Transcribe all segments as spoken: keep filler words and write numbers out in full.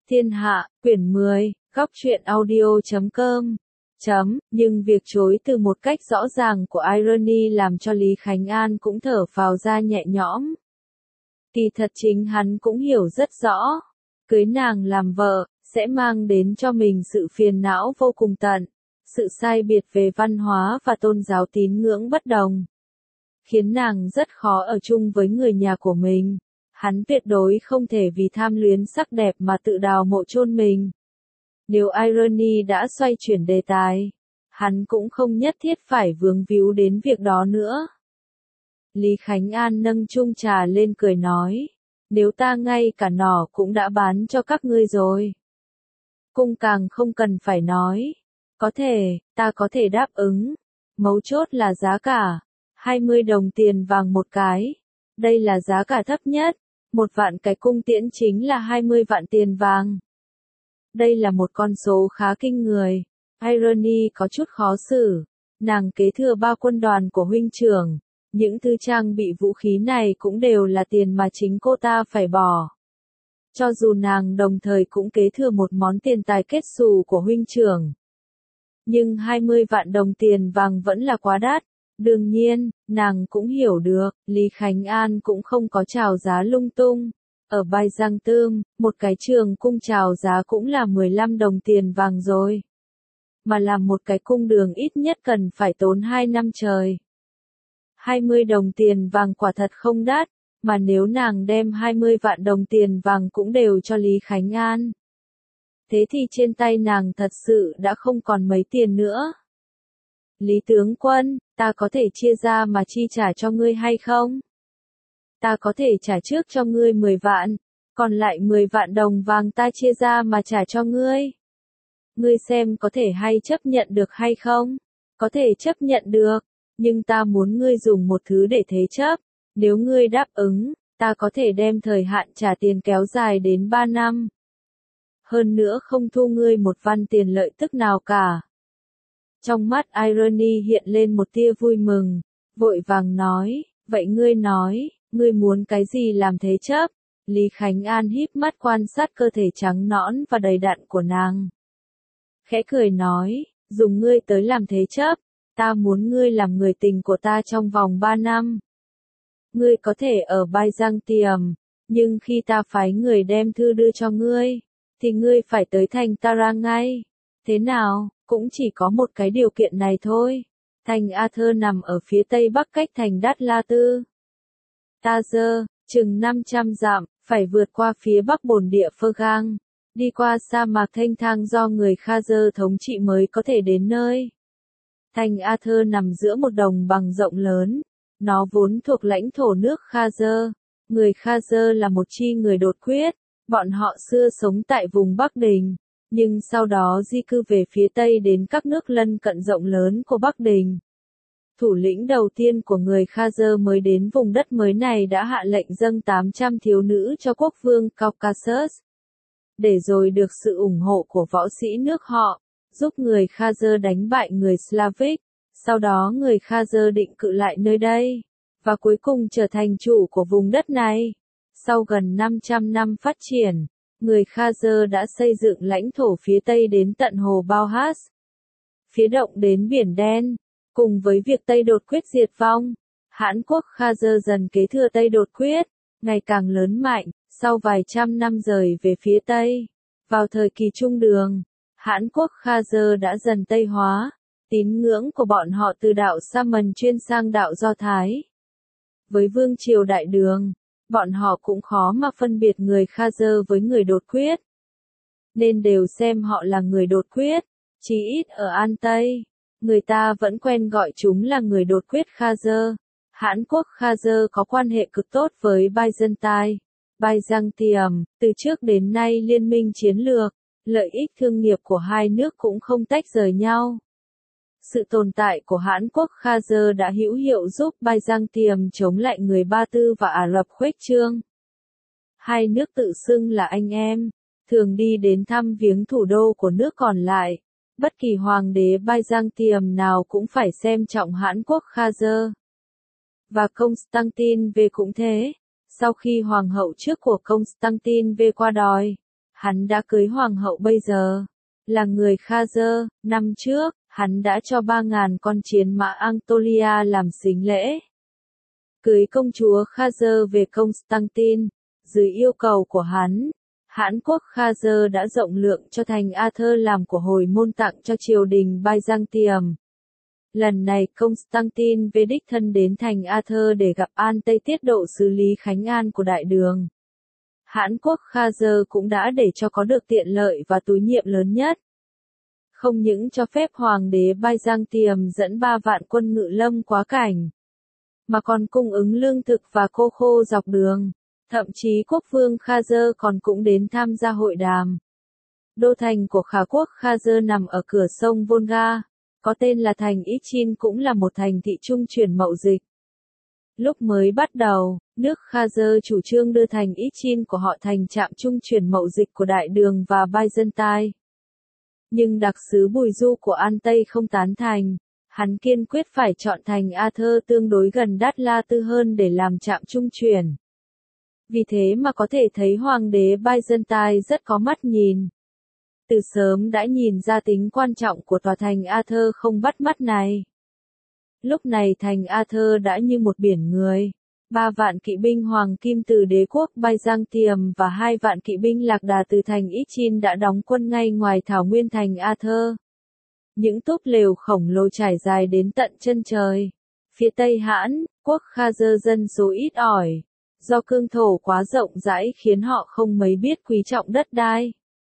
Thiên Hạ, quyển mười, góc truyện audio chấm com. Chấm, nhưng việc chối từ một cách rõ ràng của Irony làm cho Lý Khánh An cũng thở phào ra nhẹ nhõm. Kỳ thật chính hắn cũng hiểu rất rõ, cưới nàng làm vợ, sẽ mang đến cho mình sự phiền não vô cùng tận, sự sai biệt về văn hóa và tôn giáo tín ngưỡng bất đồng, khiến nàng rất khó ở chung với người nhà của mình. Hắn tuyệt đối không thể vì tham luyến sắc đẹp mà tự đào mộ chôn mình. Nếu Irony đã xoay chuyển đề tài, hắn cũng không nhất thiết phải vướng víu đến việc đó nữa. Lý Khánh An nâng chung trà lên cười nói, nếu ta ngay cả nỏ cũng đã bán cho các ngươi rồi. Cung càng không cần phải nói, có thể, ta có thể đáp ứng, mấu chốt là giá cả, hai mươi đồng tiền vàng một cái, đây là giá cả thấp nhất. Một vạn cái cung tiễn chính là hai mươi vạn tiền vàng. Đây là một con số khá kinh người. Irony có chút khó xử. Nàng kế thừa ba quân đoàn của huynh trưởng. Những thứ trang bị vũ khí này cũng đều là tiền mà chính cô ta phải bỏ. Cho dù nàng đồng thời cũng kế thừa một món tiền tài kết xù của huynh trưởng. Nhưng hai mươi vạn đồng tiền vàng vẫn là quá đắt. Đương nhiên, nàng cũng hiểu được, Lý Khánh An cũng không có chào giá lung tung. Ở Bai Giang Tươm, một cái trường cung chào giá cũng là mười lăm đồng tiền vàng rồi. Mà làm một cái cung đường ít nhất cần phải tốn hai năm trời. hai mươi đồng tiền vàng quả thật không đắt, mà nếu nàng đem hai mươi vạn đồng tiền vàng cũng đều cho Lý Khánh An. Thế thì trên tay nàng thật sự đã không còn mấy tiền nữa. Lý tướng quân, ta có thể chia ra mà chi trả cho ngươi hay không? Ta có thể trả trước cho ngươi mười vạn, còn lại mười vạn đồng vàng ta chia ra mà trả cho ngươi. Ngươi xem có thể hay chấp nhận được hay không? Có thể chấp nhận được, nhưng ta muốn ngươi dùng một thứ để thế chấp. Nếu ngươi đáp ứng, ta có thể đem thời hạn trả tiền kéo dài đến ba năm. Hơn nữa không thu ngươi một văn tiền lợi tức nào cả. Trong mắt Irony hiện lên một tia vui mừng, vội vàng nói, vậy ngươi nói, ngươi muốn cái gì làm thế chấp? Lý Khánh An híp mắt quan sát cơ thể trắng nõn và đầy đặn của nàng. Khẽ cười nói, dùng ngươi tới làm thế chấp, ta muốn ngươi làm người tình của ta trong vòng ba năm. Ngươi có thể ở Bai Giang Tiềm, nhưng khi ta phái người đem thư đưa cho ngươi, thì ngươi phải tới thành Tara ngay. Thế nào? Cũng chỉ có một cái điều kiện này thôi. Thành Arthur nằm ở phía tây bắc cách thành Đát La Tư. Tazer, chừng năm trăm dặm, phải vượt qua phía bắc bồn địa Fergang, đi qua sa mạc thanh thang do người Khazer thống trị mới có thể đến nơi. Thành Arthur nằm giữa một đồng bằng rộng lớn. Nó vốn thuộc lãnh thổ nước Khazer. Người Khazer là một chi người đột quyết. Bọn họ xưa sống tại vùng Bắc Đình. Nhưng sau đó di cư về phía Tây đến các nước lân cận rộng lớn của Bắc Đình. Thủ lĩnh đầu tiên của người Khazer mới đến vùng đất mới này đã hạ lệnh dâng tám trăm thiếu nữ cho quốc vương Caucasus. Để rồi được sự ủng hộ của võ sĩ nước họ, giúp người Khazer đánh bại người Slavic. Sau đó người Khazer định cư lại nơi đây, và cuối cùng trở thành chủ của vùng đất này. Sau gần năm trăm năm phát triển, người Khazer đã xây dựng lãnh thổ phía Tây đến tận hồ Bauhas, phía động đến Biển Đen. Cùng với việc Tây đột quyết diệt vong, Hãn quốc Khazer dần kế thừa Tây đột quyết, ngày càng lớn mạnh. Sau vài trăm năm rời về phía Tây, vào thời kỳ trung đường, Hãn quốc Khazer đã dần Tây hóa. Tín ngưỡng của bọn họ từ đạo Saman chuyên sang đạo Do Thái. Với vương triều Đại Đường, bọn họ cũng khó mà phân biệt người Khazer với người đột quyết. Nên đều xem họ là người đột quyết, chí ít ở An Tây, người ta vẫn quen gọi chúng là người đột quyết Khazer. Hãn quốc Khazer có quan hệ cực tốt với Byzantine, Byzantium, từ trước đến nay liên minh chiến lược, lợi ích thương nghiệp của hai nước cũng không tách rời nhau. Sự tồn tại của Hãn quốc Khazer đã hữu hiệu giúp Byzantium chống lại người Ba Tư và Ả Rập khuếch trương. Hai nước tự xưng là anh em, thường đi đến thăm viếng thủ đô của nước còn lại. Bất kỳ hoàng đế Byzantium nào cũng phải xem trọng Hãn quốc Khazer. Và Constantine V cũng thế. Sau khi hoàng hậu trước của Constantine V qua đời, Hắn đã cưới hoàng hậu bây giờ, là người Khazer. Năm trước, hắn đã cho ba ngàn con chiến mã Anatolia làm sính lễ. Cưới công chúa Khazer về Constantine, dưới yêu cầu của hắn. Hãn quốc Khazer đã rộng lượng cho thành Arthur làm của hồi môn tặng cho triều đình Byzantium. Lần này Constantine về đích thân đến thành Arthur để gặp An Tây tiết độ sứ Lý Khánh An của Đại Đường. Hãn quốc Khazer cũng đã để cho có được tiện lợi và túi nhiệm lớn nhất. Không những cho phép hoàng đế Byzantium dẫn ba vạn quân ngự lâm quá cảnh, mà còn cung ứng lương thực và khô khô dọc đường. Thậm chí quốc vương Khazer còn cũng đến tham gia hội đàm. Đô thành của Khả quốc Khazer nằm ở cửa sông Volga, có tên là thành Ichin, cũng là một thành thị trung chuyển mậu dịch. Lúc mới bắt đầu, nước Khazer chủ trương đưa thành Ichin của họ thành trạm trung chuyển mậu dịch của Đại Đường và Byzantine. Nhưng đặc sứ Bùi Du của An Tây không tán thành, hắn kiên quyết phải chọn thành Arthur tương đối gần Đát La Tư hơn để làm trạm trung chuyển. Vì thế mà có thể thấy hoàng đế Byzantine rất có mắt nhìn. Từ sớm đã nhìn ra tính quan trọng của tòa thành Arthur không bắt mắt này. Lúc này thành Arthur đã như một biển người. Ba vạn kỵ binh hoàng kim từ đế quốc Byzantium và hai vạn kỵ binh lạc đà từ thành Ichin đã đóng quân ngay ngoài thảo nguyên thành Arthur. Những túp lều khổng lồ trải dài đến tận chân trời. Phía Tây Hãn, quốc Khazer dân số ít ỏi. Do cương thổ quá rộng rãi khiến họ không mấy biết quý trọng đất đai.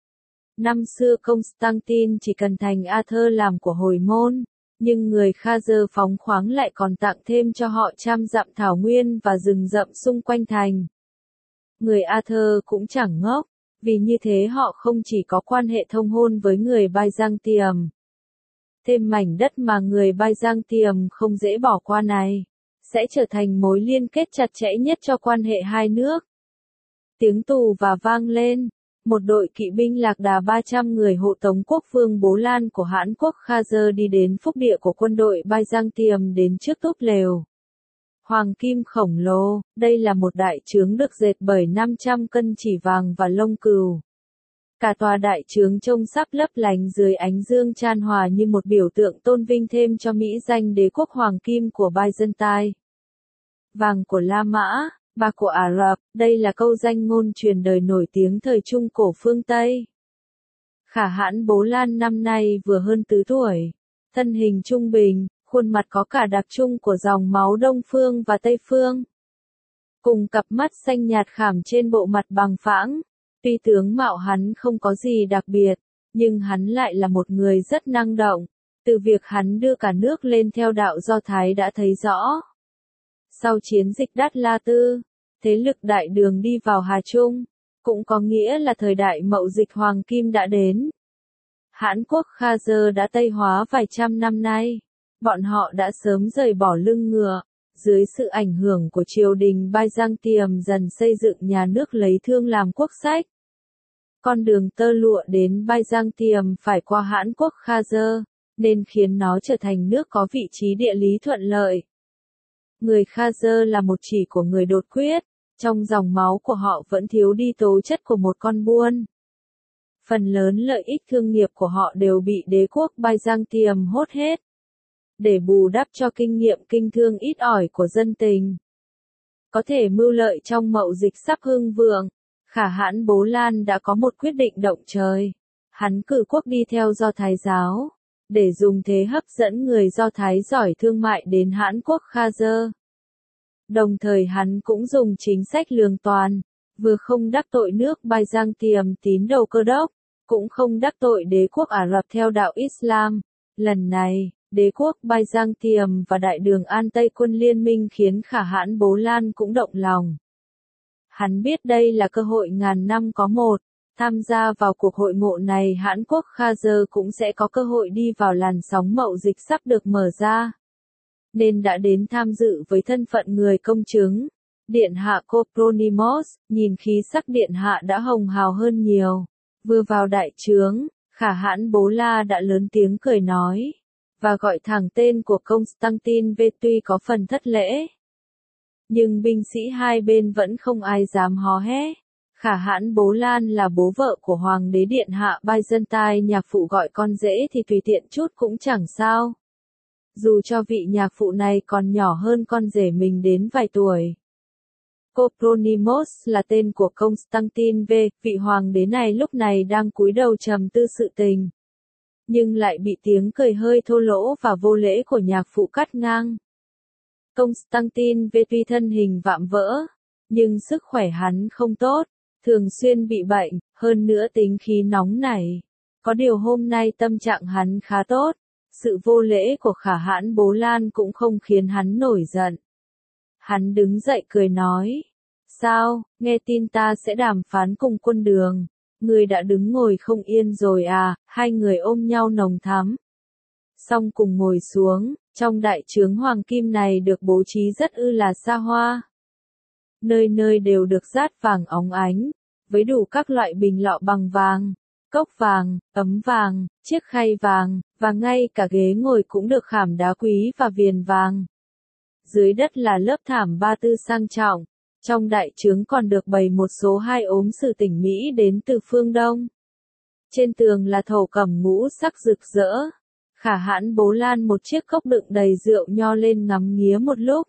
Năm xưa Constantine chỉ cần thành Arthur làm của hồi môn, nhưng người Khazer phóng khoáng lại còn tặng thêm cho họ trăm dặm thảo nguyên và rừng rậm xung quanh thành. Người Arthur cũng chẳng ngốc, vì như thế họ không chỉ có quan hệ thông hôn với người Byzantium. Thêm mảnh đất mà người Byzantium không dễ bỏ qua này, sẽ trở thành mối liên kết chặt chẽ nhất cho quan hệ hai nước. Tiếng tù và vang lên, một đội kỵ binh lạc đà ba trăm người hộ tống quốc vương Bố Lan của Hãn quốc Khazer đi đến phúc địa của quân đội Byzantium đến trước túp lều. Hoàng kim khổng lồ, đây là một đại trướng được dệt bởi năm trăm cân chỉ vàng và lông cừu. Cả tòa đại trướng trông sắc lấp lánh dưới ánh dương chan hòa như một biểu tượng tôn vinh thêm cho mỹ danh đế quốc hoàng kim của Byzantine. Vàng của La Mã, bạc của Ả Rập, đây là câu danh ngôn truyền đời nổi tiếng thời Trung cổ phương Tây. Khả Hãn Bố Lan năm nay vừa hơn tứ tuổi, thân hình trung bình, khuôn mặt có cả đặc trưng của dòng máu Đông Phương và Tây Phương. Cùng cặp mắt xanh nhạt khảm trên bộ mặt bằng phẳng. Tuy tướng mạo hắn không có gì đặc biệt, nhưng hắn lại là một người rất năng động. Từ việc hắn đưa cả nước lên theo đạo Do Thái đã thấy rõ. Sau chiến dịch Đát La Tư, thế lực Đại Đường đi vào Hà Trung, cũng có nghĩa là thời đại mậu dịch hoàng kim đã đến. Hãn quốc Khazer đã Tây hóa vài trăm năm nay, bọn họ đã sớm rời bỏ lưng ngựa. Dưới sự ảnh hưởng của triều đình Byzantium dần xây dựng nhà nước lấy thương làm quốc sách. Con đường tơ lụa đến Byzantium phải qua Hãn quốc Khazer, nên khiến nó trở thành nước có vị trí địa lý thuận lợi. Người Khazer là một chỉ của người đột quyết, trong dòng máu của họ vẫn thiếu đi tố chất của một con buôn. Phần lớn lợi ích thương nghiệp của họ đều bị đế quốc Byzantium hốt hết. Để bù đắp cho kinh nghiệm kinh thương ít ỏi của dân tình. Có thể mưu lợi trong mậu dịch sắp hưng vượng, Khả Hãn Bố Lan đã có một quyết định động trời. Hắn cử quốc đi theo Do Thái giáo, để dùng thế hấp dẫn người Do Thái giỏi thương mại đến Hãn quốc Khazer. Đồng thời hắn cũng dùng chính sách lương toàn, vừa không đắc tội nước Byzantium tín đồ Cơ đốc, cũng không đắc tội đế quốc Ả Rập theo đạo Islam. Lần này, đế quốc Byzantium và Đại Đường An Tây quân liên minh khiến Khả Hãn Bố Lan cũng động lòng. Hắn biết đây là cơ hội ngàn năm có một, tham gia vào cuộc hội ngộ này Hãn quốc Khazer cũng sẽ có cơ hội đi vào làn sóng mậu dịch sắp được mở ra. Nên đã đến tham dự với thân phận người công chứng. Điện hạ Copronymus, nhìn khí sắc điện hạ đã hồng hào hơn nhiều. Vừa vào đại trướng, Khả Hãn Bố La đã lớn tiếng cười nói, và gọi thẳng tên của Constantine V tuy có phần thất lễ. Nhưng binh sĩ hai bên vẫn không ai dám hò hé. Khả hãn Bố Lan là bố vợ của Hoàng đế Điện Hạ Byzantine, nhạc phụ gọi con dễ thì tùy tiện chút cũng chẳng sao. Dù cho vị nhạc phụ này còn nhỏ hơn con rể mình đến vài tuổi. Copronymus là tên của Constantine V, vị hoàng đế này lúc này đang cúi đầu trầm tư sự tình. Nhưng lại bị tiếng cười hơi thô lỗ và vô lễ của nhạc phụ cắt ngang. Constantine V tuy thân hình vạm vỡ, nhưng sức khỏe hắn không tốt, thường xuyên bị bệnh, hơn nữa tính khí nóng nảy. Có điều hôm nay tâm trạng hắn khá tốt, sự vô lễ của khả hãn Bố Lan cũng không khiến hắn nổi giận. Hắn đứng dậy cười nói, sao, nghe tin ta sẽ đàm phán cùng quân đường, người đã đứng ngồi không yên rồi à, hai người ôm nhau nồng thắm. Xong cùng ngồi xuống, trong đại trướng hoàng kim này được bố trí rất ư là xa hoa. Nơi nơi đều được dát vàng óng ánh, với đủ các loại bình lọ bằng vàng, cốc vàng, ấm vàng, chiếc khay vàng, và ngay cả ghế ngồi cũng được khảm đá quý và viền vàng. Dưới đất là lớp thảm ba tư sang trọng, trong đại trướng còn được bày một số hai ốm sử tỉnh Mỹ đến từ phương Đông. Trên tường là thổ cẩm ngũ sắc rực rỡ. Khả hãn Bố Lan một chiếc cốc đựng đầy rượu nho lên ngắm nghía một lúc.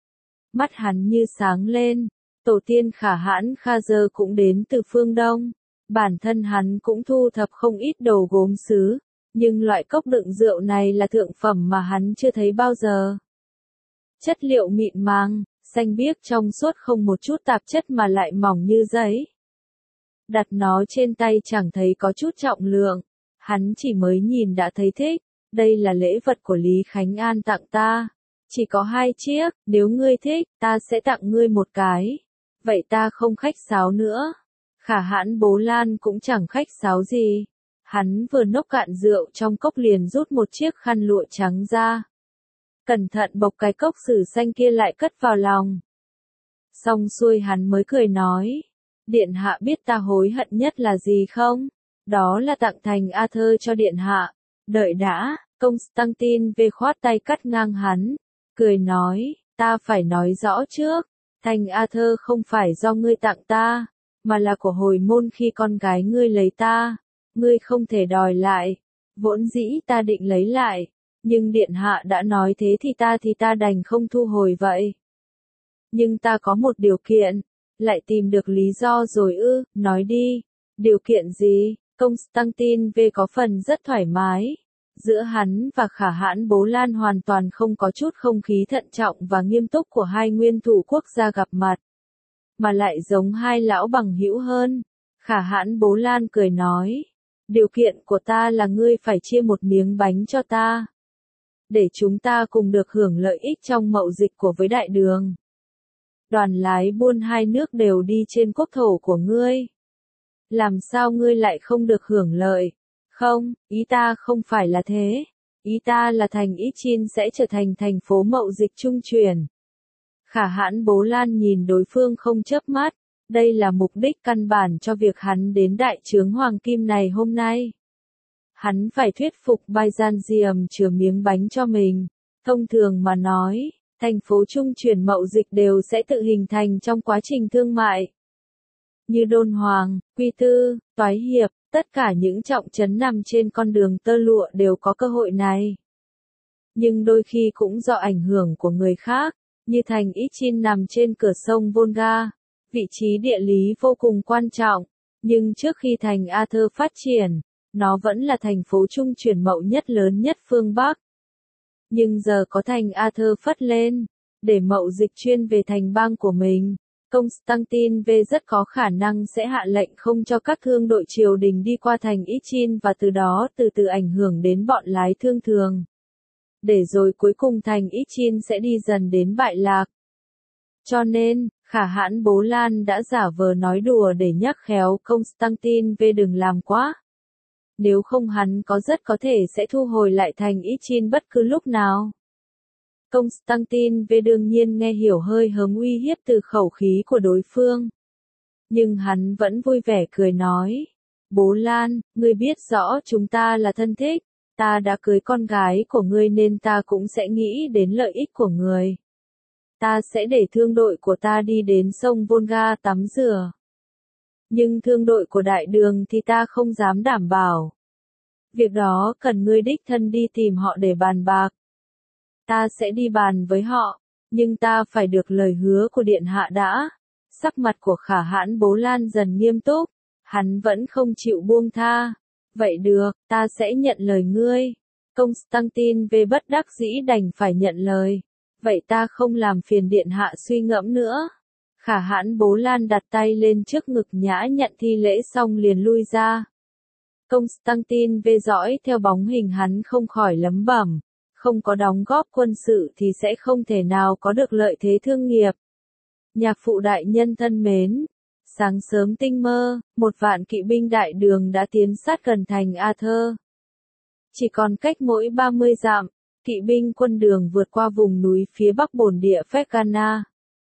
Mắt hắn như sáng lên, tổ tiên khả hãn Kha Dơ cũng đến từ phương Đông. Bản thân hắn cũng thu thập không ít đồ gốm sứ, nhưng loại cốc đựng rượu này là thượng phẩm mà hắn chưa thấy bao giờ. Chất liệu mịn màng, xanh biếc trong suốt không một chút tạp chất mà lại mỏng như giấy. Đặt nó trên tay chẳng thấy có chút trọng lượng, hắn chỉ mới nhìn đã thấy thích, đây là lễ vật của Lý Khánh An tặng ta. Chỉ có hai chiếc, nếu ngươi thích, ta sẽ tặng ngươi một cái. Vậy ta không khách sáo nữa. Khả hãn Bố Lan cũng chẳng khách sáo gì. Hắn vừa nốc cạn rượu trong cốc liền rút một chiếc khăn lụa trắng ra. Cẩn thận bọc cái cốc sử xanh kia lại cất vào lòng. Xong xuôi hắn mới cười nói. Điện hạ biết ta hối hận nhất là gì không? Đó là tặng thành Arthur cho điện hạ. Đợi đã, Constantine V khoát tay cắt ngang hắn. Cười nói, ta phải nói rõ trước. Thành Arthur không phải do ngươi tặng ta, mà là của hồi môn khi con gái ngươi lấy ta. Ngươi không thể đòi lại. Vốn dĩ ta định lấy lại. Nhưng điện hạ đã nói thế thì ta thì ta đành không thu hồi vậy. Nhưng ta có một điều kiện. Lại tìm được lý do rồi ư, nói đi. Điều kiện gì? Constantine V có phần rất thoải mái. Giữa hắn và khả hãn Bố Lan hoàn toàn không có chút không khí thận trọng và nghiêm túc của hai nguyên thủ quốc gia gặp mặt. Mà lại giống hai lão bằng hữu hơn. Khả hãn Bố Lan cười nói. Điều kiện của ta là ngươi phải chia một miếng bánh cho ta. Để chúng ta cùng được hưởng lợi ích trong mậu dịch của với đại đường. Đoàn lái buôn hai nước đều đi trên quốc thổ của ngươi. Làm sao ngươi lại không được hưởng lợi? Không, ý ta không phải là thế. Ý ta là thành Ichin sẽ trở thành thành phố mậu dịch trung chuyển. Khả hãn Bố Lan nhìn đối phương không chớp mắt. Đây là mục đích căn bản cho việc hắn đến đại trướng hoàng kim này hôm nay. Hắn phải thuyết phục Byzantium chừa miếng bánh cho mình. Thông thường mà nói, thành phố trung chuyển mậu dịch đều sẽ tự hình thành trong quá trình thương mại. Như Đôn Hoàng, Quy Tư, Toái Hiệp, tất cả những trọng trấn nằm trên con đường tơ lụa đều có cơ hội này. Nhưng đôi khi cũng do ảnh hưởng của người khác, như thành Ichin nằm trên cửa sông Volga, vị trí địa lý vô cùng quan trọng, nhưng trước khi thành Arthur phát triển, nó vẫn là thành phố trung chuyển mậu nhất lớn nhất phương Bắc. Nhưng giờ có thành Arthur phất lên, để mậu dịch chuyên về thành bang của mình, Constantine V rất có khả năng sẽ hạ lệnh không cho các thương đội triều đình đi qua thành Ichin và từ đó từ từ ảnh hưởng đến bọn lái thương thường. Để rồi cuối cùng thành Ichin sẽ đi dần đến bại lạc. Cho nên, khả hãn Bố Lan đã giả vờ nói đùa để nhắc khéo Constantine V đừng làm quá. Nếu không hắn có rất có thể sẽ thu hồi lại thành Ichin bất cứ lúc nào. Constantine V đương nhiên nghe hiểu hơi hớm uy hiếp từ khẩu khí của đối phương. Nhưng hắn vẫn vui vẻ cười nói. Bố Lan, ngươi biết rõ chúng ta là thân thích. Ta đã cưới con gái của ngươi nên ta cũng sẽ nghĩ đến lợi ích của người. Ta sẽ để thương đội của ta đi đến sông Volga tắm rửa. Nhưng thương đội của đại đường thì ta không dám đảm bảo. Việc đó cần ngươi đích thân đi tìm họ để bàn bạc. Ta sẽ đi bàn với họ, nhưng ta phải được lời hứa của điện hạ đã. Sắc mặt của Khả Hãn Bố Lan dần nghiêm túc, hắn vẫn không chịu buông tha. Vậy được, ta sẽ nhận lời ngươi. Constantine về bất đắc dĩ đành phải nhận lời. Vậy ta không làm phiền điện hạ suy ngẫm nữa. Khả Hãn Bố Lan đặt tay lên trước ngực nhã nhận thi lễ xong liền lui ra. Constantine về dõi theo bóng hình hắn không khỏi lẩm bẩm, không có đóng góp quân sự thì sẽ không thể nào có được lợi thế thương nghiệp. Nhạc phụ đại nhân thân mến, sáng sớm tinh mơ, một vạn kỵ binh đại đường đã tiến sát gần thành Arthur. Chỉ còn cách mỗi ba mươi dặm, kỵ binh quân đường vượt qua vùng núi phía bắc bồn địa Fergana.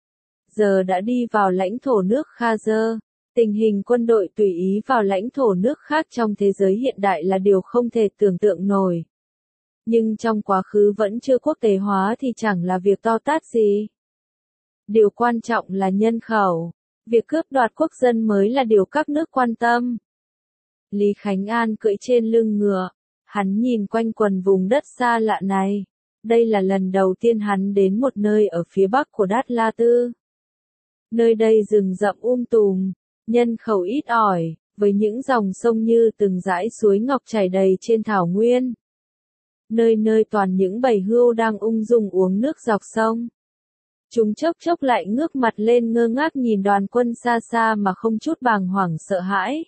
Giờ đã đi vào lãnh thổ nước Khazer. Tình hình quân đội tùy ý vào lãnh thổ nước khác trong thế giới hiện đại là điều không thể tưởng tượng nổi. Nhưng trong quá khứ vẫn chưa quốc tế hóa thì chẳng là việc to tát gì. Điều quan trọng là nhân khẩu. Việc cướp đoạt quốc dân mới là điều các nước quan tâm. Lý Khánh An cưỡi trên lưng ngựa. Hắn nhìn quanh quần vùng đất xa lạ này. Đây là lần đầu tiên hắn đến một nơi ở phía bắc của Đát La Tư. Nơi đây rừng rậm um tùm, nhân khẩu ít ỏi, với những dòng sông như từng dải suối ngọc chảy đầy trên thảo nguyên. Nơi nơi toàn những bầy hươu đang ung dung uống nước dọc sông. Chúng chốc chốc lại ngước mặt lên ngơ ngác nhìn đoàn quân xa xa mà không chút bàng hoàng sợ hãi.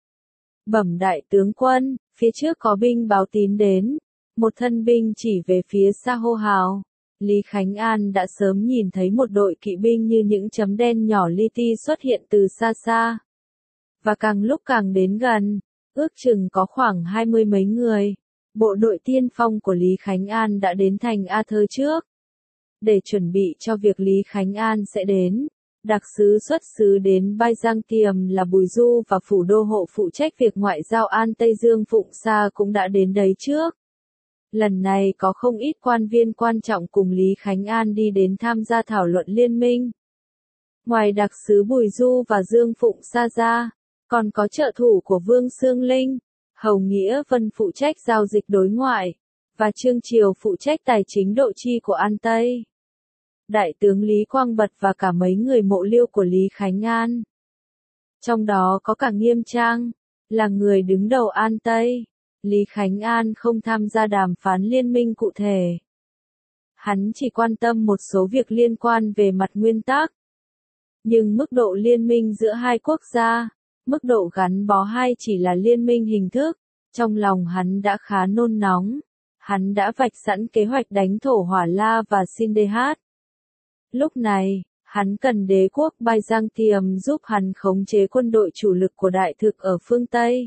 Bẩm đại tướng quân, phía trước có binh báo tín đến. Một thân binh chỉ về phía xa hô hào. Lý Khánh An đã sớm nhìn thấy một đội kỵ binh như những chấm đen nhỏ li ti xuất hiện từ xa xa. Và càng lúc càng đến gần, ước chừng có khoảng hai mươi mấy người. Bộ đội tiên phong của Lý Khánh An đã đến thành Arthur trước. Để chuẩn bị cho việc Lý Khánh An sẽ đến, đặc sứ xuất xứ đến Byzantium là Bùi Du và phủ đô hộ phụ trách việc ngoại giao An Tây Dương Phụng Sa cũng đã đến đấy trước. Lần này có không ít quan viên quan trọng cùng Lý Khánh An đi đến tham gia thảo luận liên minh. Ngoài đặc sứ Bùi Du và Dương Phụng Sa ra, còn có trợ thủ của Vương Xương Linh, Hầu Nghĩa Vân phụ trách giao dịch đối ngoại, và Trương Triều phụ trách tài chính độ chi của An Tây. Đại tướng Lý Quang Bật và cả mấy người mộ liêu của Lý Khánh An. Trong đó có cả Nghiêm Trang, là người đứng đầu An Tây. Lý Khánh An không tham gia đàm phán liên minh cụ thể. Hắn chỉ quan tâm một số việc liên quan về mặt nguyên tắc. Nhưng mức độ liên minh giữa hai quốc gia, mức độ gắn bó hai chỉ là liên minh hình thức, trong lòng hắn đã khá nôn nóng. Hắn đã vạch sẵn kế hoạch đánh thổ Hỏa La và Sindehat. Lúc này, hắn cần đế quốc Byzantium giúp hắn khống chế quân đội chủ lực của đại thực ở phương Tây.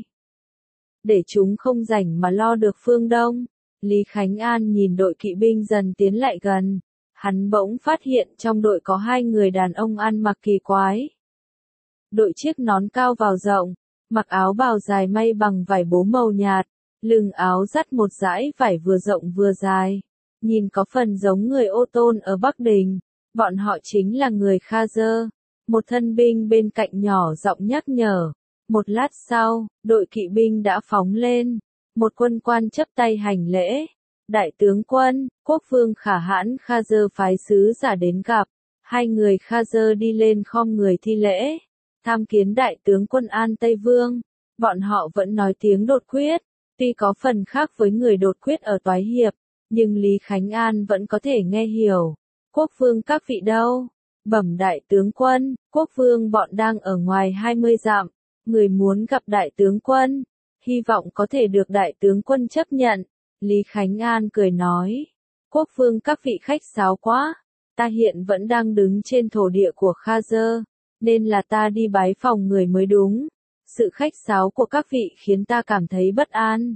Để chúng không rảnh mà lo được phương Đông, Lý Khánh An nhìn đội kỵ binh dần tiến lại gần. Hắn bỗng phát hiện trong đội có hai người đàn ông ăn mặc kỳ quái. Đội chiếc nón cao vào rộng, mặc áo bào dài may bằng vải bố màu nhạt, lưng áo dắt một dải vải vừa rộng vừa dài. Nhìn có phần giống người Ô Tôn ở Bắc Đình. Bọn họ chính là người Khazer. Một thân binh bên cạnh nhỏ giọng nhắc nhở. Một lát sau, đội kỵ binh đã phóng lên. Một quân quan chấp tay hành lễ. Đại tướng quân, quốc vương Khả Hãn Khazer phái sứ giả đến gặp. Hai người Khazer đi lên khom người thi lễ. Tham kiến đại tướng quân An Tây Vương. Bọn họ vẫn nói tiếng đột quyết. Tuy có phần khác với người đột quyết ở Toái Hiệp, nhưng Lý Khánh An vẫn có thể nghe hiểu. Quốc vương các vị đâu? Bẩm đại tướng quân, quốc vương bọn đang ở ngoài hai mươi dặm. Người muốn gặp đại tướng quân. Hy vọng có thể được đại tướng quân chấp nhận. Lý Khánh An cười nói. Quốc vương các vị khách sáo quá. Ta hiện vẫn đang đứng trên thổ địa của Khazer. Nên là ta đi bái phòng người mới đúng. Sự khách sáo của các vị khiến ta cảm thấy bất an.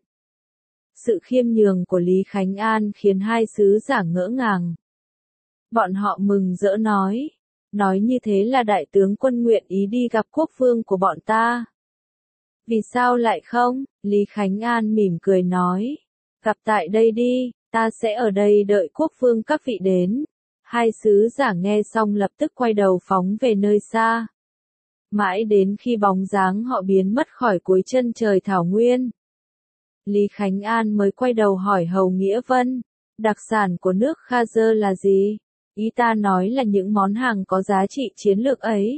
Sự khiêm nhường của Lý Khánh An khiến hai sứ giả ngỡ ngàng. Bọn họ mừng rỡ nói. Nói như thế là đại tướng quân nguyện ý đi gặp quốc vương của bọn ta. Vì sao lại không? Lý Khánh An mỉm cười nói. Gặp tại đây đi, ta sẽ ở đây đợi quốc vương các vị đến. Hai sứ giả nghe xong lập tức quay đầu phóng về nơi xa. mãi đến khi bóng dáng họ biến mất khỏi cuối chân trời thảo nguyên. Lý Khánh An mới quay đầu hỏi Hầu Nghĩa Vân, đặc sản của nước Khazer là gì? Ý ta nói là những món hàng có giá trị chiến lược ấy.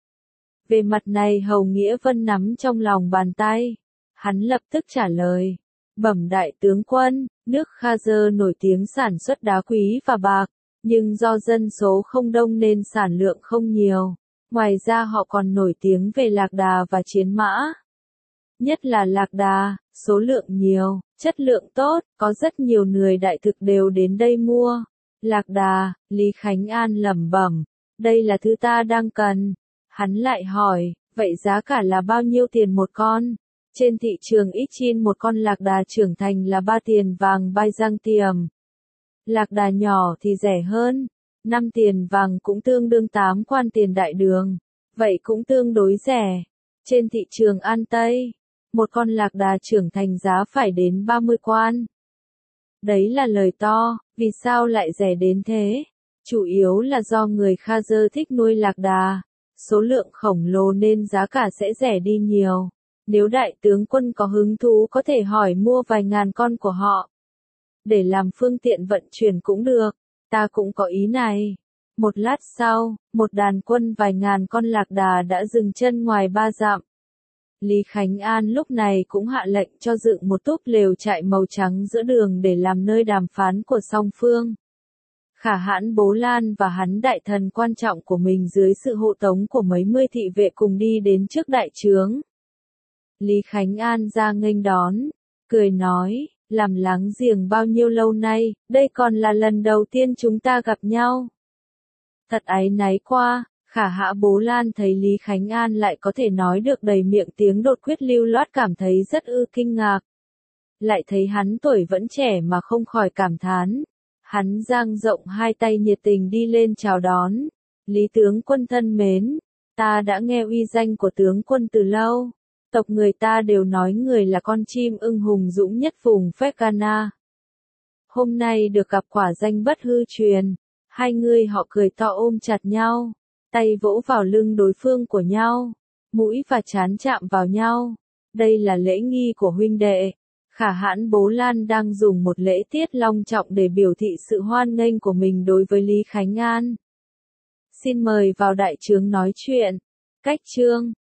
Về mặt này Hầu Nghĩa Vân nắm trong lòng bàn tay. Hắn lập tức trả lời. Bẩm đại tướng quân, nước Khazer nổi tiếng sản xuất đá quý và bạc, nhưng do dân số không đông nên sản lượng không nhiều. Ngoài ra họ còn nổi tiếng về lạc đà và chiến mã. Nhất là lạc đà, số lượng nhiều, chất lượng tốt, có rất nhiều người đại thực đều đến đây mua. Lạc đà, Lý Khánh An lẩm bẩm, đây là thứ ta đang cần. Hắn lại hỏi, vậy giá cả là bao nhiêu tiền một con? Trên thị trường Ichin một con lạc đà trưởng thành là ba tiền vàng Byzantium. Lạc đà nhỏ thì rẻ hơn, năm tiền vàng cũng tương đương tám quan tiền đại đường, vậy cũng tương đối rẻ. Trên thị trường An Tây, một con lạc đà trưởng thành giá phải đến ba mươi quan. Đấy là lời to, vì sao lại rẻ đến thế? Chủ yếu là do người Khazer thích nuôi lạc đà, số lượng khổng lồ nên giá cả sẽ rẻ đi nhiều. Nếu đại tướng quân có hứng thú có thể hỏi mua vài ngàn con của họ. Để làm phương tiện vận chuyển cũng được, ta cũng có ý này. Một lát sau, một đàn quân vài ngàn con lạc đà đã dừng chân ngoài ba dặm. Lý Khánh An lúc này cũng hạ lệnh cho dựng một túp lều trại màu trắng giữa đường để làm nơi đàm phán của song phương. Khả Hãn Bố Lan và hắn đại thần quan trọng của mình dưới sự hộ tống của mấy mươi thị vệ cùng đi đến trước đại trướng. Lý Khánh An ra nghênh đón, cười nói, làm láng giềng bao nhiêu lâu nay, đây còn là lần đầu tiên chúng ta gặp nhau. Thật áy náy qua, Khả Hã Bố Lan thấy Lý Khánh An lại có thể nói được đầy miệng tiếng đột quyết lưu loát cảm thấy rất ư kinh ngạc. Lại thấy hắn tuổi vẫn trẻ mà không khỏi cảm thán. Hắn dang rộng hai tay nhiệt tình đi lên chào đón. Lý tướng quân thân mến, ta đã nghe uy danh của tướng quân từ lâu. Tộc người ta đều nói người là con chim ưng hùng dũng nhất vùng Fergana. Hôm nay được gặp quả danh bất hư truyền. Hai người họ cười to ôm chặt nhau, tay vỗ vào lưng đối phương của nhau, mũi và trán chạm vào nhau. Đây là lễ nghi của huynh đệ. Khả Hãn Bố Lan đang dùng một lễ tiết long trọng để biểu thị sự hoan nghênh của mình đối với Lý Khánh An. Xin mời vào đại trướng nói chuyện. Cách chương